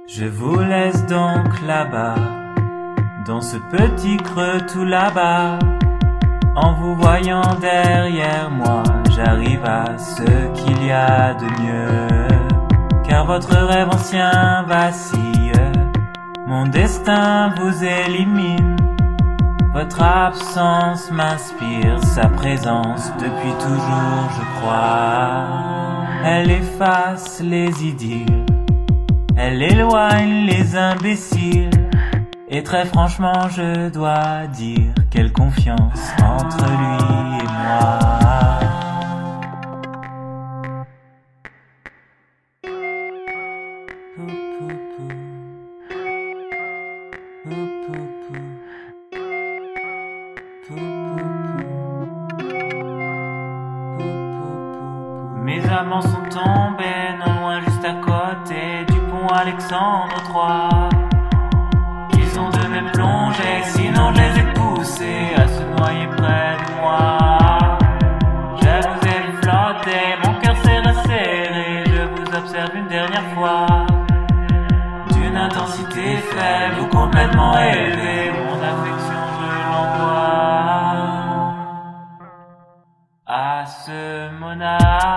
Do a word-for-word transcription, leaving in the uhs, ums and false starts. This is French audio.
Je vous laisse donc là-bas, dans ce petit creux tout là-bas. En vous voyant derrière moi, j'arrive à ce qu'il y a de mieux. Car votre rêve ancien vacille, mon destin vous élimine. Votre absence m'inspire, sa présence depuis toujours je crois. Elle efface les idylles, elle éloigne les imbéciles. Et très franchement je dois dire, quelle confiance entre lui et moi. Mes amants sont tombés non loin juste à côté du pont Alexandre trois. Ils ont de même plongé, sinon je les ai poussés à se noyer près de moi. Je vous ai vu flotter, mon cœur s'est resserré, je vous observe une dernière fois. D'une intensité faible ou complètement élevée, mon affection je l'envoie à ce monarque.